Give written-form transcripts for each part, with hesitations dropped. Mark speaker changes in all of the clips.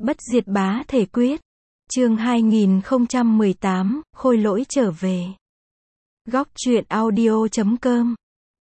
Speaker 1: Bất diệt bá thể quyết. Chương 2018, khôi lỗi trở về. Góc truyện audio.com.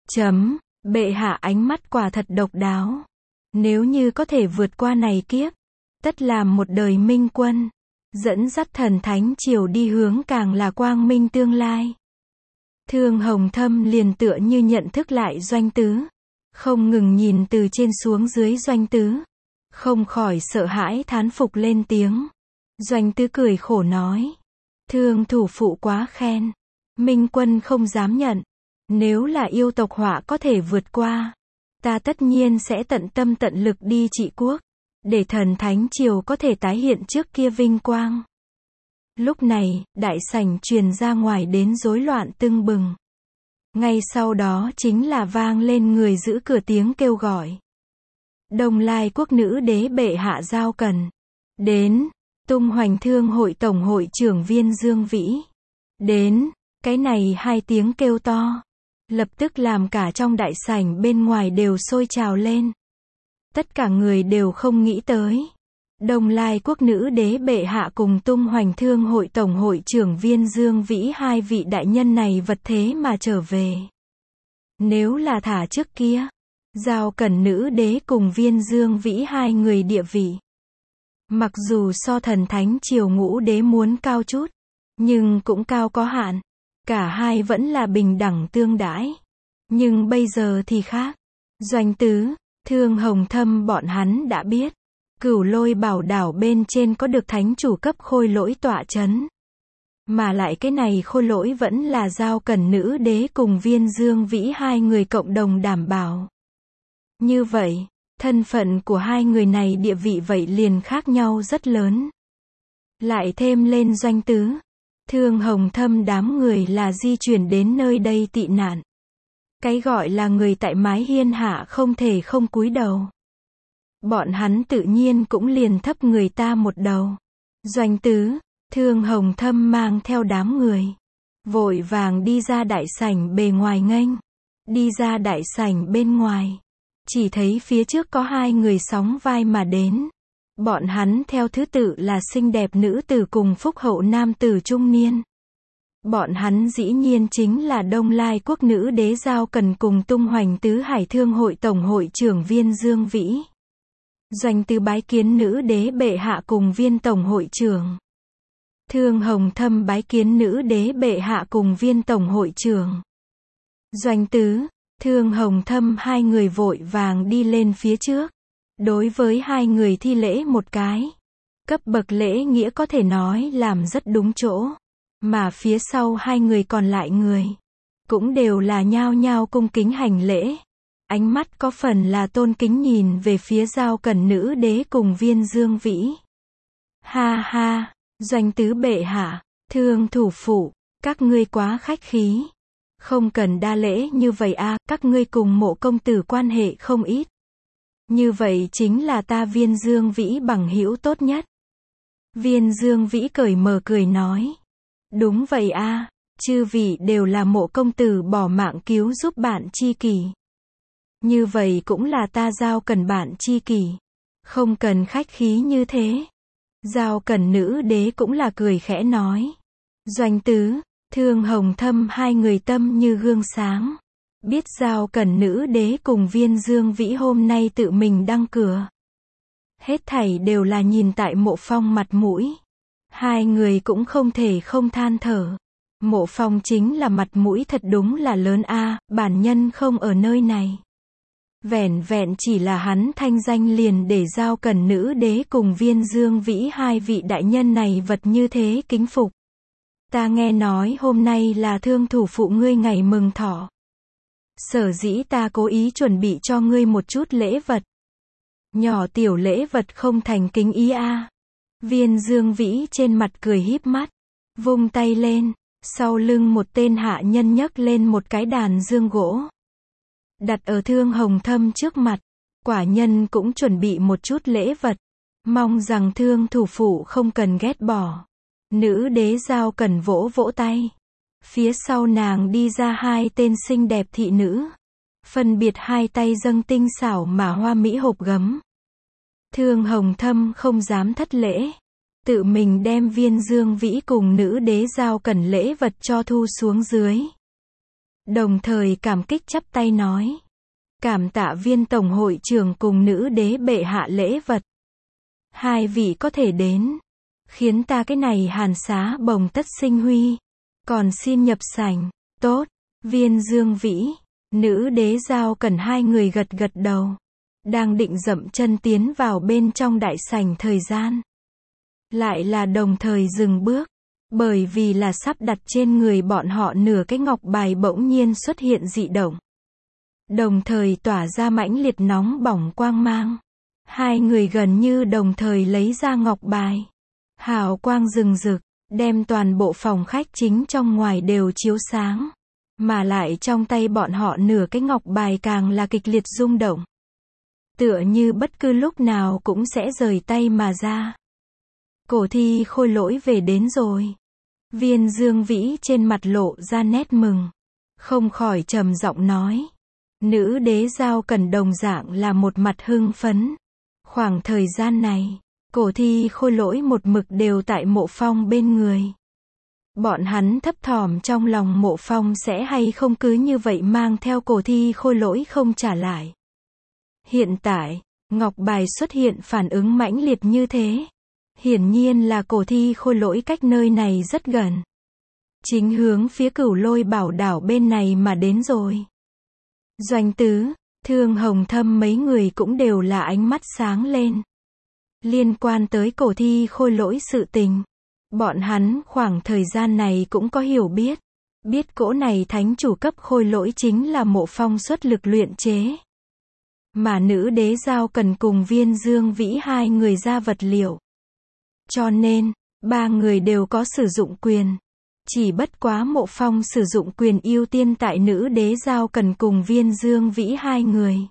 Speaker 1: Bệ hạ ánh mắt quả thật độc đáo. Nếu như có thể vượt qua này kiếp, tất làm một đời minh quân, dẫn dắt thần thánh triều đi hướng càng là quang minh tương lai. Thương Hồng Thâm liền tựa như nhận thức lại Doanh Tứ, không ngừng nhìn từ trên xuống dưới Doanh Tứ, không khỏi sợ hãi thán phục lên tiếng. Doanh Tứ cười khổ nói, Thương thủ phụ quá khen, minh quân không dám nhận, nếu là yêu tộc họa có thể vượt qua, ta tất nhiên sẽ tận tâm tận lực đi trị quốc, để thần thánh triều có thể tái hiện trước kia vinh quang. Lúc này, đại sảnh truyền ra ngoài đến rối loạn tưng bừng. Ngay sau đó chính là vang lên người giữ cửa tiếng kêu gọi. Đông Lai quốc nữ đế bệ hạ Giao Cần. Đến. Tung Hoành Thương hội tổng hội trưởng Viên Dương Vĩ. Đến. Cái này hai tiếng kêu to, lập tức làm cả trong đại sảnh bên ngoài đều sôi trào lên. Tất cả người đều không nghĩ tới. Đông Lai quốc nữ đế bệ hạ cùng Tung Hoành Thương hội tổng hội trưởng Viên Dương Vĩ hai vị đại nhân này vật thế mà trở về. Nếu là thả trước kia, Giao Cẩn nữ đế cùng Viên Dương Vĩ hai người địa vị, mặc dù so thần thánh triều ngũ đế muốn cao chút, nhưng cũng cao có hạn. Cả hai vẫn là bình đẳng tương đãi. Nhưng bây giờ thì khác. Doanh Tứ, Thương Hồng Thâm bọn hắn đã biết. Cửu Lôi Bảo đảo bên trên có được thánh chủ cấp khôi lỗi tọa chấn. Mà lại cái này khôi lỗi vẫn là Giao Cẩn nữ đế cùng Viên Dương Vĩ hai người cộng đồng đảm bảo. Như vậy, thân phận của hai người này địa vị vậy liền khác nhau rất lớn. Lại thêm lên Doanh Tứ, Thương Hồng Thâm đám người là di chuyển đến nơi đây tị nạn. Cái gọi là người tại mái hiên hạ không thể không cúi đầu. Bọn hắn tự nhiên cũng liền thấp người ta một đầu. Doanh Tứ, Thương Hồng Thâm mang theo đám người, vội vàng đi ra đại sảnh bề ngoài nghênh. Đi ra đại sảnh bên ngoài, chỉ thấy phía trước có hai người sóng vai mà đến. Bọn hắn theo thứ tự là xinh đẹp nữ tử cùng phúc hậu nam tử trung niên. Bọn hắn dĩ nhiên chính là Đông Lai quốc nữ đế Giao Cần cùng Tung Hoành Tứ Hải Thương hội tổng hội trưởng Viên Dương Vĩ. Doanh Tứ bái kiến nữ đế bệ hạ cùng Viên tổng hội trưởng. Thương Hồng Thâm bái kiến nữ đế bệ hạ cùng Viên tổng hội trưởng. Doanh Tứ, Thương Hồng Thâm hai người vội vàng đi lên phía trước. Đối với hai người thi lễ một cái. Cấp bậc lễ nghĩa có thể nói làm rất đúng chỗ. Mà phía sau hai người còn lại người, cũng đều là nhao nhao cung kính hành lễ. Ánh mắt có phần là tôn kính nhìn về phía Giao Cẩn nữ đế cùng Viên Dương Vĩ. Ha ha, Doanh Tứ bệ hạ, Thương thủ phụ, các ngươi quá khách khí. Không cần đa lễ như vậy a, các ngươi cùng Mộ công tử quan hệ không ít. Như vậy chính là ta Viên Dương Vĩ bằng hữu tốt nhất. Viên Dương Vĩ cởi mở cười nói. Đúng vậy a, chư vị đều là Mộ công tử bỏ mạng cứu giúp bạn tri kỷ. Như vậy cũng là ta Giao Cần bạn tri kỷ. Không cần khách khí như thế. Giao Cần nữ đế cũng là cười khẽ nói. Doanh Tứ, Thương Hồng Thâm hai người tâm như gương sáng. Biết Giao Cẩn nữ đế cùng Viên Dương Vĩ hôm nay tự mình đăng cửa. Hết thảy đều là nhìn tại Mộ Phong mặt mũi. Hai người cũng không thể không than thở. Mộ Phong chính là mặt mũi thật đúng là lớn a, bản nhân không ở nơi này. Vẻn vẹn chỉ là hắn thanh danh liền để Giao Cẩn nữ đế cùng Viên Dương Vĩ hai vị đại nhân này vật như thế kính phục. Ta nghe nói hôm nay là Thương thủ phụ ngươi ngày mừng thọ. Sở dĩ ta cố ý chuẩn bị cho ngươi một chút lễ vật. Nhỏ tiểu lễ vật không thành kính ý a. Viên Dương Vĩ trên mặt cười híp mắt, vung tay lên, sau lưng một tên hạ nhân nhấc lên một cái đàn dương gỗ, đặt ở Thương Hồng Thâm trước mặt. Quả nhân cũng chuẩn bị một chút lễ vật, mong rằng Thương thủ phụ không cần ghét bỏ. Nữ đế Giao Cần vỗ vỗ tay. Phía sau nàng đi ra hai tên xinh đẹp thị nữ, phân biệt hai tay dâng tinh xảo mà hoa mỹ hộp gấm. Thương Hồng Thâm không dám thất lễ, tự mình đem Viên Dương Vĩ cùng nữ đế giao cần lễ vật cho thu xuống dưới. Đồng thời cảm kích chắp tay nói. Cảm tạ Viên tổng hội trưởng cùng nữ đế bệ hạ lễ vật. Hai vị có thể đến, khiến ta cái này hàn xá bồng tất sinh huy. Còn xin nhập sảnh. Tốt. Viên Dương Vĩ, nữ đế giao cần hai người gật gật đầu. Đang định dậm chân tiến vào bên trong đại sảnh thời gian. Lại là đồng thời dừng bước. Bởi vì là sắp đặt trên người bọn họ nửa cái ngọc bài bỗng nhiên xuất hiện dị động. Đồng thời tỏa ra mãnh liệt nóng bỏng quang mang. Hai người gần như đồng thời lấy ra ngọc bài. Hào quang rừng rực, đem toàn bộ phòng khách chính trong ngoài đều chiếu sáng. Mà lại trong tay bọn họ nửa cái ngọc bài càng là kịch liệt rung động. Tựa như bất cứ lúc nào cũng sẽ rời tay mà ra. Cổ thi khôi lỗi về đến rồi. Viên Dương Vĩ trên mặt lộ ra nét mừng. Không khỏi trầm giọng nói. Nữ đế giao cần đồng dạng là một mặt hưng phấn. Khoảng thời gian này, cổ thi khôi lỗi một mực đều tại Mộ Phong bên người. Bọn hắn thấp thỏm trong lòng Mộ Phong sẽ hay không cứ như vậy mang theo cổ thi khôi lỗi không trả lại. Hiện tại, ngọc bài xuất hiện phản ứng mãnh liệt như thế. Hiển nhiên là cổ thi khôi lỗi cách nơi này rất gần. Chính hướng phía Cửu Lôi Bảo đảo bên này mà đến rồi. Doanh Tứ, Thương Hồng Thâm mấy người cũng đều là ánh mắt sáng lên. Liên quan tới cổ thi khôi lỗi sự tình. Bọn hắn khoảng thời gian này cũng có hiểu biết. Biết cỗ này thánh chủ cấp khôi lỗi chính là Mộ Phong xuất lực luyện chế. Mà nữ đế giao cần cùng Viên Dương Vĩ hai người ra vật liệu. Cho nên, ba người đều có sử dụng quyền. Chỉ bất quá Mộ Phong sử dụng quyền ưu tiên tại nữ đế giao cần cùng Viên Dương Vĩ hai người.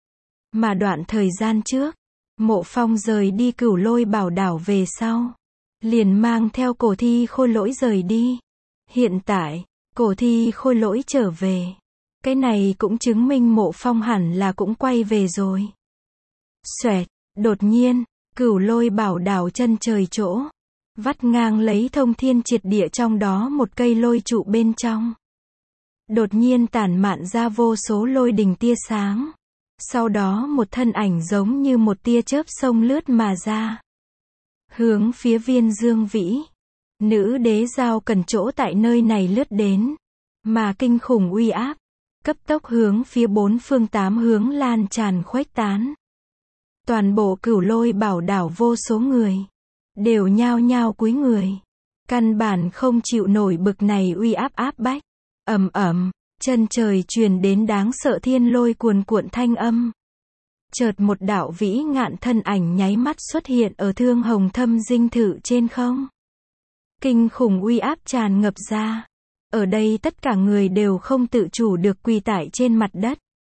Speaker 1: Mà đoạn thời gian trước, Mộ Phong rời đi Cửu Lôi Bảo đảo về sau. Liền mang theo cổ thi khôi lỗi rời đi. Hiện tại, cổ thi khôi lỗi trở về. Cái này cũng chứng minh Mộ Phong hẳn là cũng quay về rồi. Xoẹt, đột nhiên, Cửu Lôi Bảo đảo chân trời chỗ. Vắt ngang lấy thông thiên triệt địa trong đó một cây lôi trụ bên trong. Đột nhiên tản mạn ra vô số lôi đình tia sáng. Sau đó một thân ảnh giống như một tia chớp xông lướt mà ra. Hướng phía Viên Dương Vĩ. Nữ đế giao cần chỗ tại nơi này lướt đến. Mà kinh khủng uy áp. Cấp tốc hướng phía bốn phương tám hướng lan tràn khuếch tán. Toàn bộ Cửu Lôi Bảo đảo vô số người. Đều nhao nhao cúi người. Căn bản không chịu nổi bực này uy áp áp bách. Ầm ầm, chân trời truyền đến đáng sợ thiên lôi cuồn cuộn thanh âm. Chợt một đạo vĩ ngạn thân ảnh nháy mắt xuất hiện ở Thương Hồng Thâm dinh thự trên không. Kinh khủng uy áp tràn ngập ra. Ở đây tất cả người đều không tự chủ được quỳ tại trên mặt đất.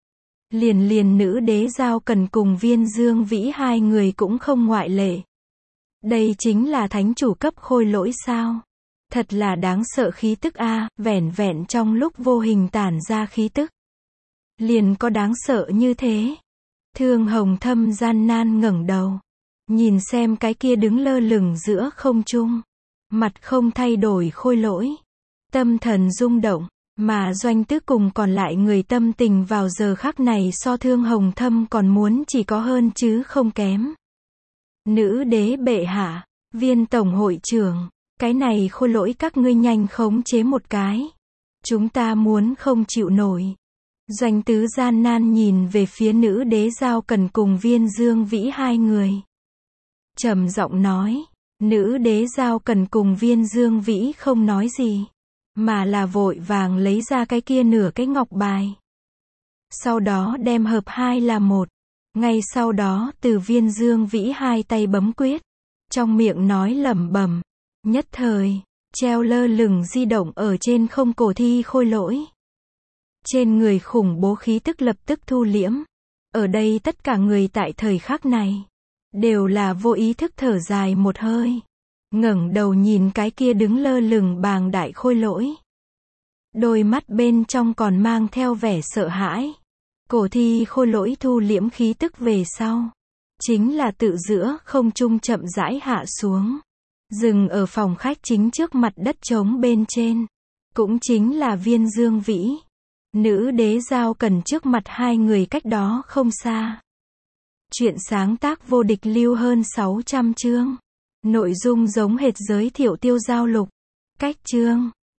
Speaker 1: Liền nữ đế giao cần cùng Viên Dương Vĩ hai người cũng không ngoại lệ. Đây chính là thánh chủ cấp khôi lỗi sao? Thật là đáng sợ khí tức a, vẻn vẹn trong lúc vô hình tản ra khí tức. Liền có đáng sợ như thế. Thương Hồng Thâm gian nan ngẩng đầu. Nhìn xem cái kia đứng lơ lửng giữa không trung. Mặt không thay đổi khôi lỗi. Tâm thần rung động. Mà Doanh Tứ cùng còn lại người tâm tình vào giờ khắc này so Thương Hồng Thâm còn muốn chỉ có hơn chứ không kém. Nữ đế bệ hạ, Viên tổng hội trưởng, cái này khôi lỗi các ngươi nhanh khống chế một cái. Chúng ta muốn không chịu nổi. Doanh Tứ gian nan nhìn về phía nữ đế giao cần cùng Viên Dương Vĩ hai người. Trầm giọng nói, nữ đế giao cần cùng Viên Dương Vĩ không nói gì. Mà là vội vàng lấy ra cái kia nửa cái ngọc bài. Sau đó đem hợp hai là một. Ngay sau đó từ Viên Dương Vĩ hai tay bấm quyết. Trong miệng nói lẩm bẩm. Nhất thời, treo lơ lửng di động ở trên không cổ thi khôi lỗi. Trên người khủng bố khí tức lập tức thu liễm. Ở đây tất cả người tại thời khắc này. Đều là vô ý thức thở dài một hơi. Ngẩng đầu nhìn cái kia đứng lơ lửng bàng đại khôi lỗi. Đôi mắt bên trong còn mang theo vẻ sợ hãi. Cổ thi khôi lỗi thu liễm khí tức về sau. chính là tự giữa không trung chậm rãi hạ xuống. Dừng ở phòng khách chính trước mặt đất trống bên trên. Cũng chính là viên dương vĩ. Nữ đế giao cần trước mặt hai người cách đó không xa. Chuyện sáng tác vô địch lưu hơn 600 chương. Nội dung giống hệt giới thiệu Tiêu Giao Lục. Cách chương